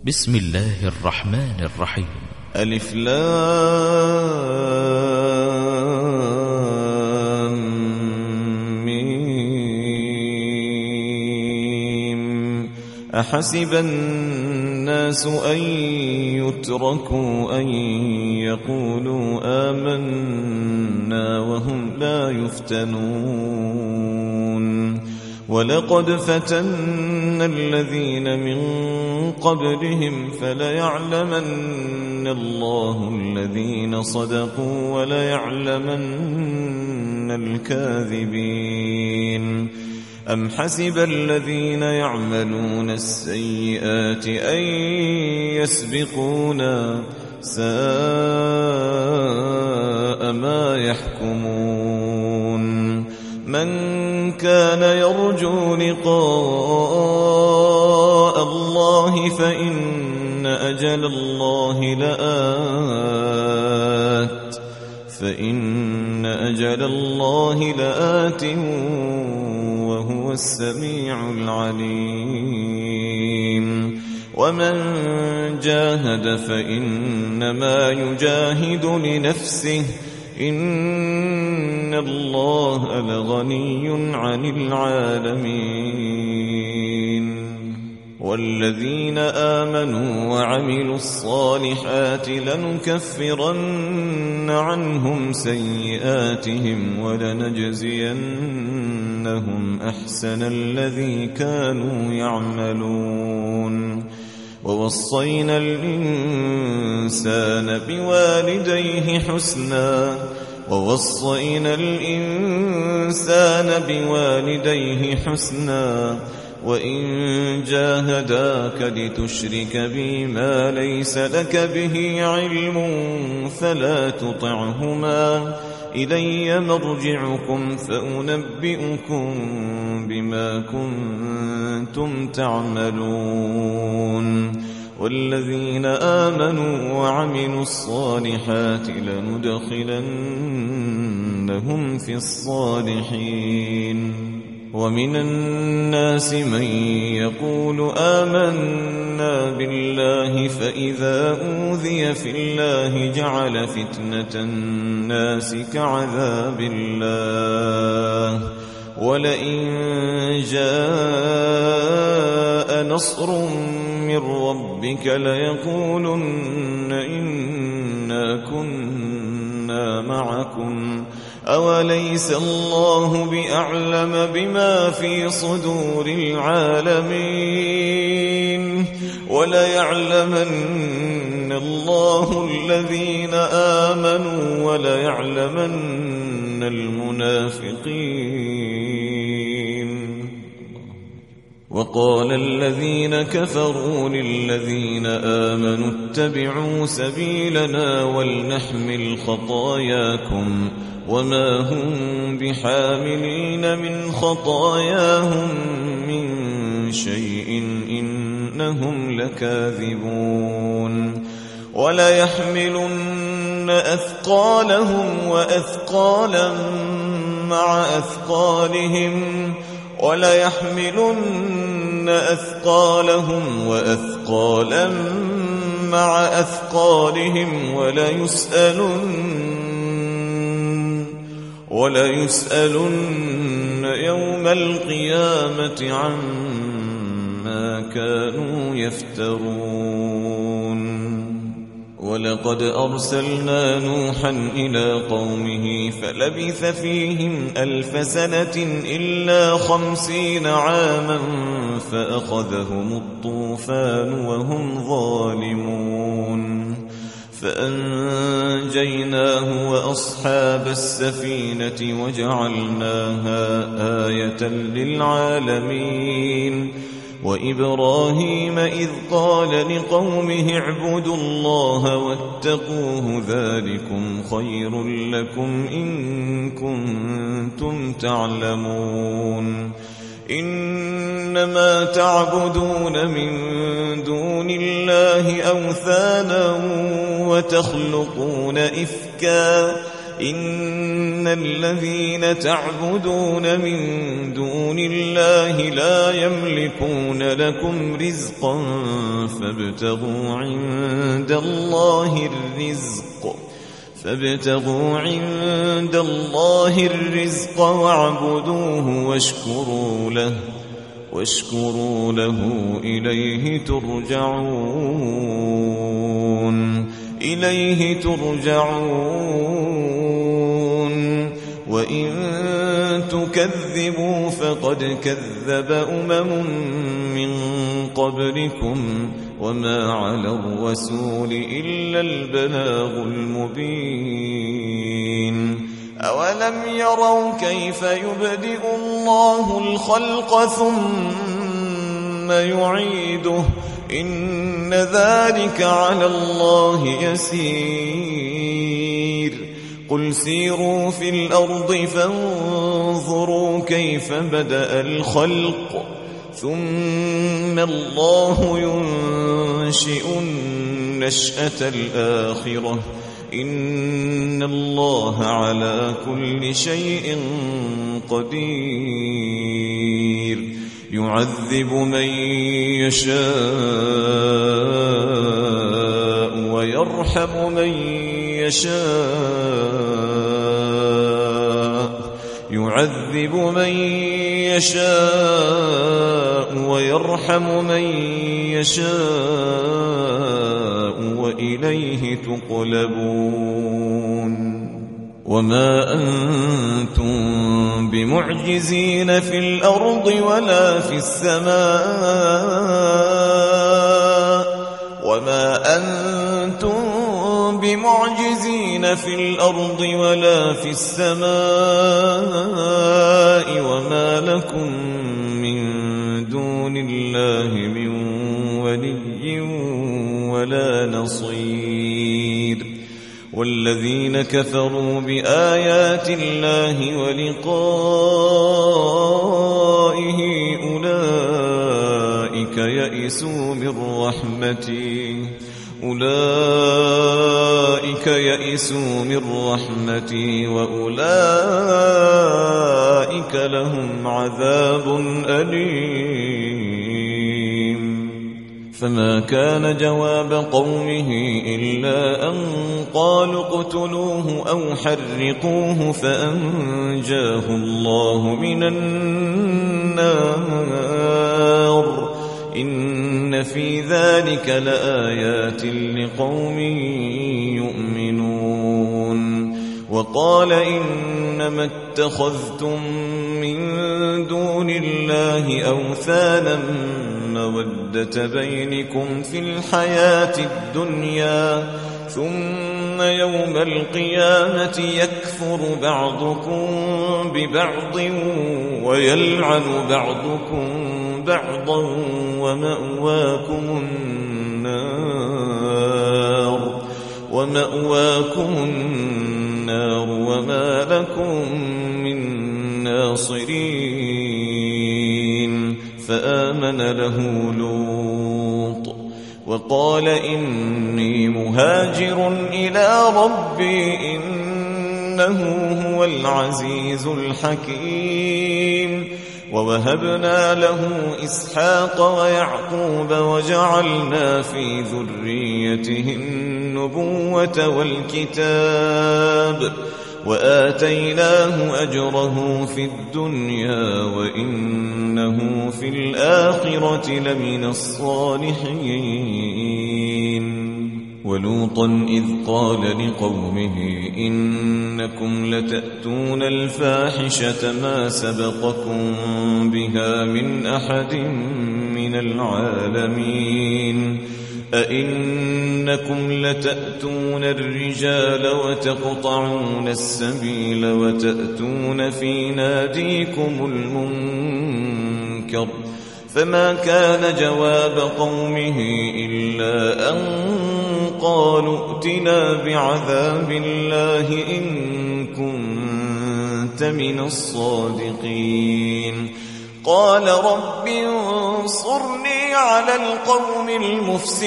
بسم الله الرحمن الرحيم. ألف لام ميم. أحسب الناس أن يتركوا أن يقولوا آمنا وهم لا يفتنون ولقد فتنا الذين من قبلهم فليعلمن الله الذين صدقوا وليعلمن الكاذبين. أم حسب الذين يعملون السيئات أن يسبقونا ساء ما يحكمون. من كان يرجو لقاء الله فإن أجل الله لآت وهو السميع العليم. ومن جاهد فإنما يجاهد لنفسه إن الله لغني عن العالمين. والذين آمنوا وعملوا الصالحات لنكفرن عنهم سيئاتهم ولنجزينهم أحسن الذي كانوا يعملون. ووصينا الإنسان بوالديه حسنا وإن جاهداك لتشرك بي ما ليس لك به علم فلا تطعهما إلي مرجعكم فأنبئكم بما كنتم تعملون. والذين آمنوا وعملوا الصالحات لندخلنهم في الصالحين. ومن الناس من يقول آمنا بالله فإذا أوذي في الله جعل فتنة الناس كعذاب الله ولئن جاء نصر من ربك ليقولن إنا كنا معكم أوليس الله بأعلم بما في صدور العالمين. وليعلمن الله الذين آمنوا وليعلمن المنافقين. وقال الذين كفروا للذين آمنوا اتبعوا سبيلنا ولنحمل خطاياكم وما هم بحاملين من خطاياهم من شيء إنهم لكاذبون. وليحملن أثقالهم وأثقالا مع أثقالهم وليسألن يوم القيامة عما كانوا يفترون. ولقد أرسلنا نوحا إلى قومه فلبث فيهم 1000 سنة إلا 50 عاما فأخذهم الطوفان وهم ظالمون. فأنجيناه وأصحاب السفينة وجعلناها آية للعالمين. وإبراهيم إذ قال لقومه اعبدوا الله واتقوه ذلكم خير لكم إن كنتم تعلمون. إنما تعبدون من دون الله أوثانا وتخلقون إفكا إن الذين تعبدون من دون الله لا يملكون لكم رزقا فابتغوا عند الله الرزق واعبدوه واشكروا له إليه ترجعون وإن تكذبوا فقد كذب أمم من قبلكم وما على الرسول إلا البلاغ المبين أولم يروا كيف يبدئ الله الخلق ثم يعيده إن ذلك على الله يسير قل سيروا في الأرض فانظروا كيف بدأ الخلق ثم الله ينشئ النشأة الآخرة إن الله على كل شيء قدير يعذب من يشاء ويرحم من يشاء وإليه تقلبون وما أنتم بمعجزين في الأرض ولا في السماء وما لكم من دون الله من ولي ولا نصير والذين كفروا بآيات الله ولقائه أولئك يئسوا من رحمتي وأولئك لهم عذاب أليم فما كان جواب قومه إلا أن قالوا اقتلوه أو حرقوه فأنجاه الله من النار إن في ذلك لآيات لقوم يؤمنون وقال إنما اتخذتم من دون الله أوثانا مودة بينكم في الحياة الدنيا ثم يوم القيامة يكفر بعضكم ببعض ويلعن بعضكم بعضا ومأواكم النار وما لكم من ناصرين فآمن له لوط وقال إني مهاجر إلى ربي إنه هو العزيز الحكيم ووهبنا له إسحاق ويعقوب وجعلنا في ذريته النبوة والكتاب وآتيناه أجره في الدنيا وإنه في الآخرة لمن الصالحين ولوطا إذ قال لقومه إنكم لتأتون الفاحشة ما سبقكم بها من أحد من العالمين أئنكم لتأتون الرجال وتقطعون السبيل وتأتون في ناديكم المنكر فما كان جواب قومه إلا أن قالوا ائتنا بعذاب الله إن كنت من الصادقين قال رب انصرني على القوم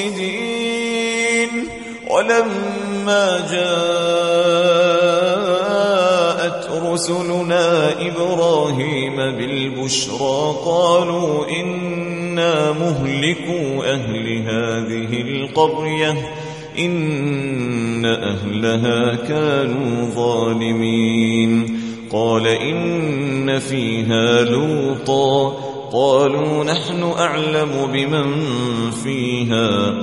المفسدين ولما جاء رسلنا إبراهيم بالبشرى قالوا إنا مهلكو أهل هذه القرية إن أهلها كانوا ظالمين قال إن فيها لوطا قالوا نحن أعلم بمن فيها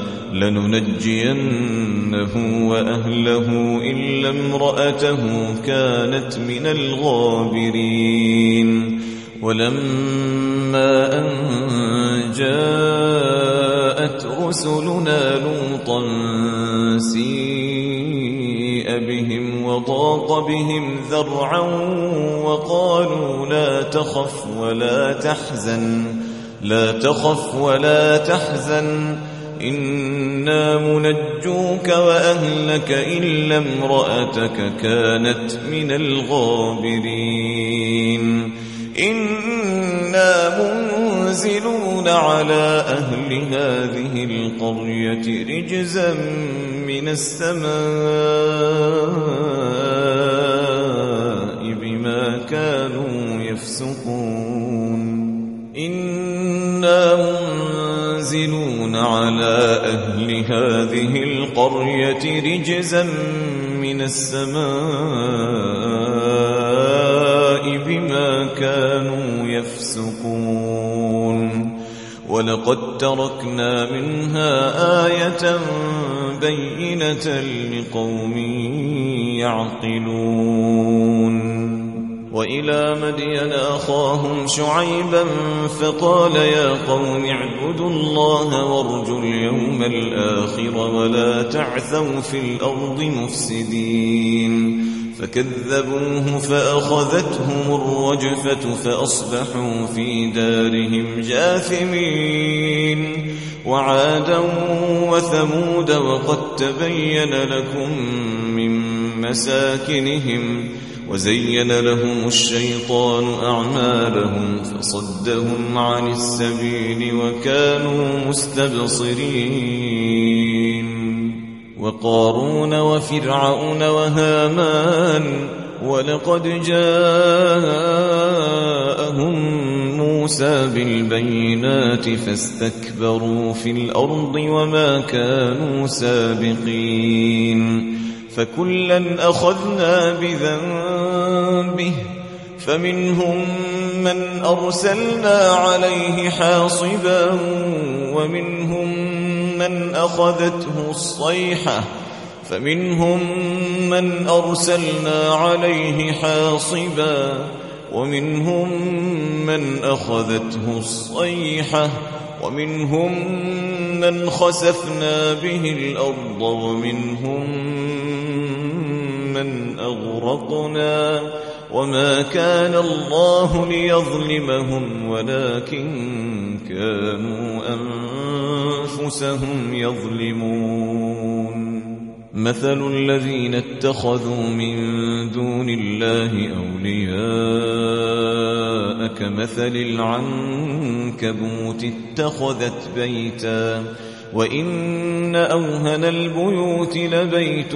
لننجينه وأهله إلا امرأته كانت من الغابرين ولما أن جاءت رسلنا لوطا سيء بهم وضاق بهم ذرعا وقالوا لا تخف ولا تحزن إنا منجوك وأهلك إلا امرأتك كانت من الغابرين إنا منزلون على أهل هذه القرية رجزا من السماء بما كانوا يفسقون إنا منزلون على أهل هذه القرية رجزا من السماء بما كانوا يفسقون ولقد تركنا منها آية بينة لقوم يعقلون وإلى مدين أخاهم شعيبا فقال يا قوم اعبدوا الله وارجوا اليوم الآخر ولا تعثوا في الأرض مفسدين فكذبوه فأخذتهم الرجفة فأصبحوا في دارهم جاثمين وعادا وثمود وقد تبين لكم من مساكنهم وزين لهم الشيطان أعمالهم فصدهم عن السبيل وكانوا مستبصرين وقارون وفرعون وهامان ولقد جاءهم موسى بالبينات فاستكبروا في الأرض وما كانوا سابقين فكلا أخذنا بذنبه فمنهم من أرسلنا عليه حاصبا ومنهم من أخذته الصيحة ومنهم من خسفنا به الأرض ومنهم من أغرقنا وما كان الله ليظلمهم ولكن كانوا أنفسهم يظلمون مثل الذين اتخذوا من دون الله أولياء كمثل العنكبوت اتخذت بيتا وإن أوهن البيوت لبيت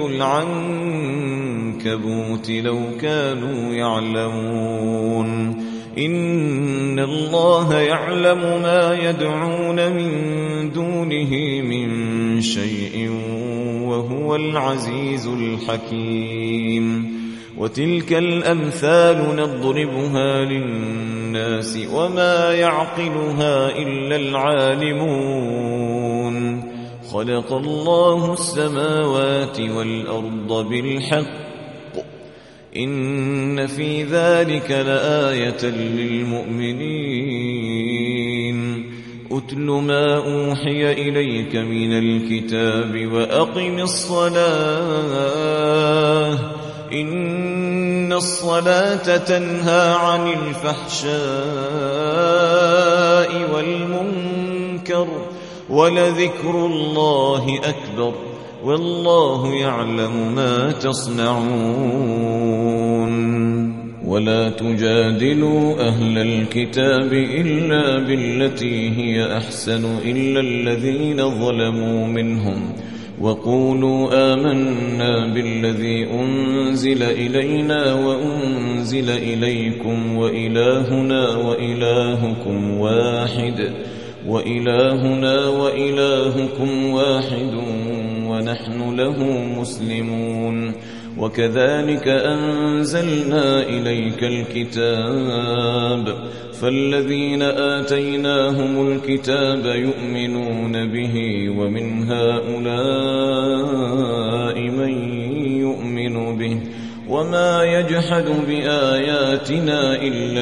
العنكبوت لو كانوا يعلمون إن الله يعلم ما يدعون من دونه من شيء وهو العزيز الحكيم وتلك الأمثال نضربها للناس وما يعقلها إلا العالمون خلق الله السماوات والأرض بالحق إن في ذلك لآية للمؤمنين أتل ما أوحي إليك من الكتاب وأقم الصلاة إن الصلاة تنهى عن الفحشاء والمنكر ولذكر الله أكبر والله يعلم ما تصنعون ولا تجادلوا أهل الكتاب إلا بالتي هي أحسن إلا الذين ظلموا منهم وقولوا آمنا بالذي أنزل إلينا وأنزل إليكم وإلهنا وإلهكم واحد ونحن له مسلمون. وكذلك أنزلنا إليك الكتاب فالذين آتيناهم الكتاب يؤمنون به ومن هؤلاء من يؤمن به وما يجحد بآياتنا إلا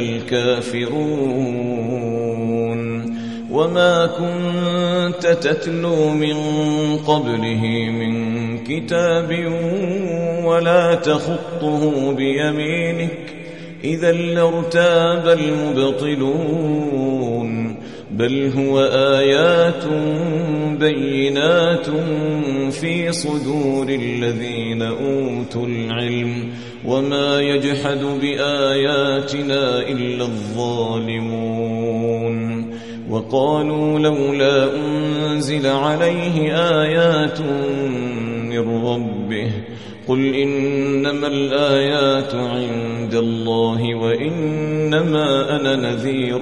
الكافرون. وما كنت تتلو من قبله من كتاب ولا تخطه بيمينك إذا لارتاب المبطلون بل هو آيات بينات في صدور الذين أوتوا العلم وما يجحد بآياتنا إلا الظالمون. وقالوا لولا أنزل عليه آيات من ربه قل إنما الآيات عند الله وإنما أنا نذير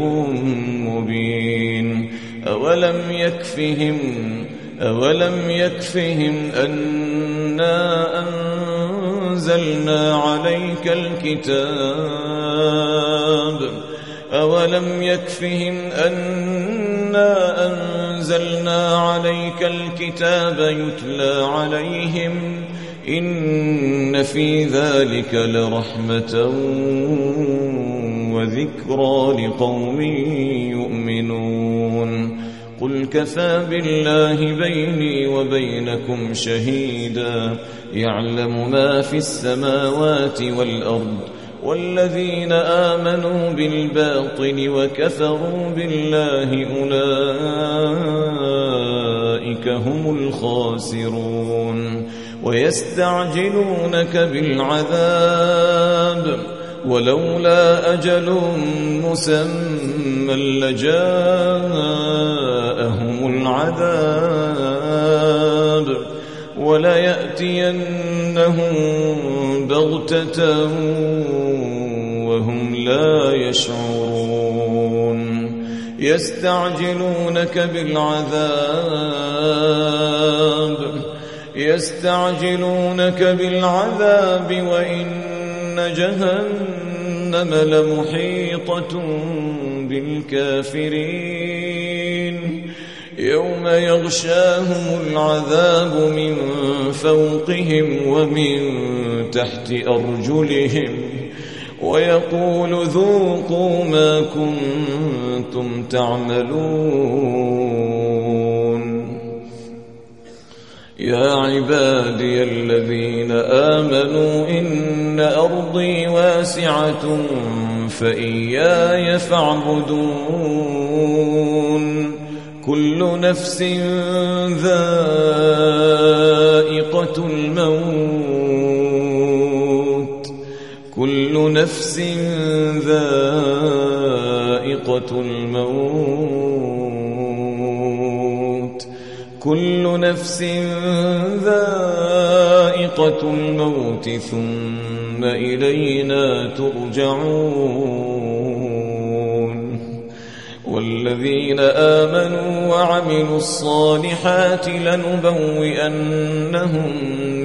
مبين. أولم يكفهم أنا أنزلنا عليك الكتاب يتلى عليهم إن في ذلك لرحمة وذكرى لقوم يؤمنون. قل كفى بالله بيني وبينكم شهيدا يعلم ما في السماوات والأرض والذين آمنوا بالباطل وكفروا بالله أولئك هم الخاسرون. ويستعجلونك بالعذاب ولولا أجل مسمى لجاءهم العذاب وليأتينهم بغتة وهم لا يشعرون. يستعجلونك بالعذاب وإن جهنم لمحيطة بالكافرين يوم يغشاهم العذاب من فوقهم ومن تحت أرجلهم ويقول ذوقوا ما كنتم تعملون. يا عبادي الذين آمنوا إن أرضي واسعة فإياي فاعبدون. كل نفس ذائقة الموت كل نفس ذائقة الموت ثم إلينا ترجعون. والذين آمنوا وعملوا الصالحات لنبوئنهم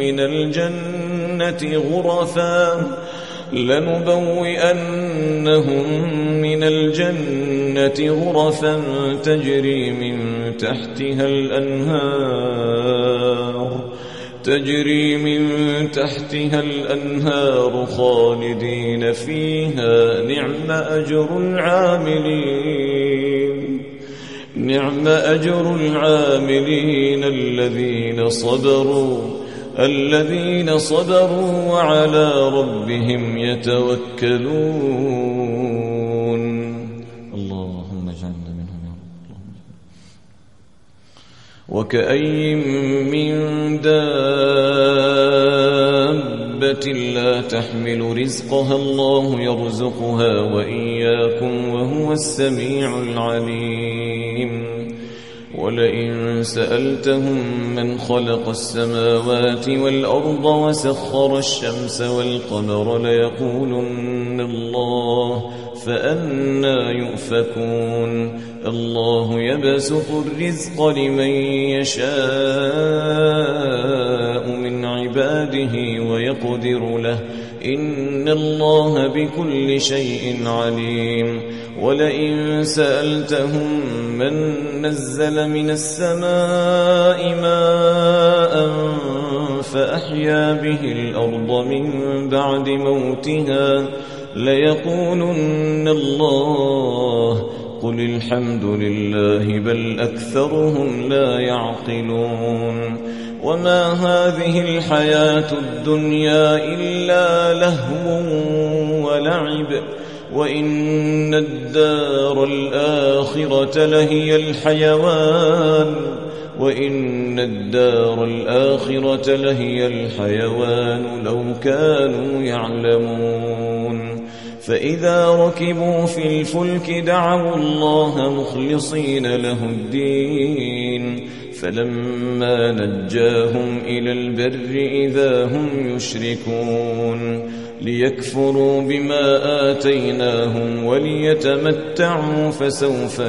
من الجنة غرفا تجري من تحتها الأنهار خالدين فيها نعم أجر العاملين الذين صبروا وعلى ربهم يتوكلون. اللهم اجعلنا منهم يا رب. وكأي من دابة لا تحمل رزقها الله يرزقها وإياكم وهو السميع العليم. ولئن سألتهم من خلق السماوات والأرض وسخر الشمس والقمر ليقولن الله فأنى يؤفكون الله يبسط الرزق لمن يشاء من عباده ويقدر له إن الله بكل شيء عليم ولئن سألتهم من نزل من السماء ماء فأحيا به الأرض من بعد موتها ليقولن الله قل الحمد لله بل أكثرهم لا يعقلون وما هذه الحياة الدنيا إلا لهو ولعب وإن الدار الآخرة لهي الحيوان لو كانوا يعلمون فإذا ركبوا في الفلك دعوا الله مخلصين له الدين فلما نجاهم إلى البر إذا هم يشركون ليكفروا بما آتيناهم وليتمتعوا فسوف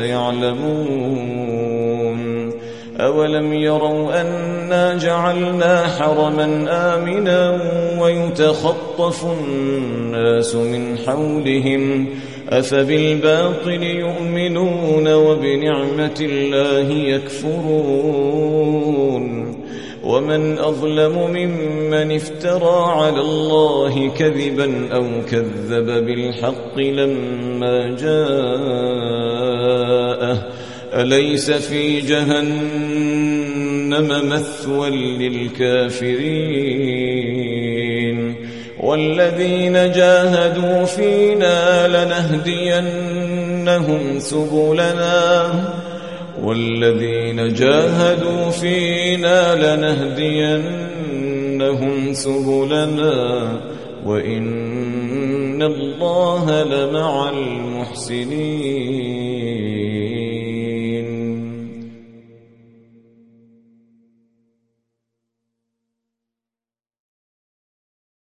يعلمون أولم يروا أنا جعلنا حرما آمنا ويتخطف الناس من حولهم أفبالباطل يؤمنون وبنعمة الله يكفرون ومن أظلم ممن افترى على الله كذبا أو كذب بالحق لما جاءه أليس في جهنم مثوى للكافرين والذين جاهدوا فينا لنهدينهم سبلنا وإن الله لمع المحسنين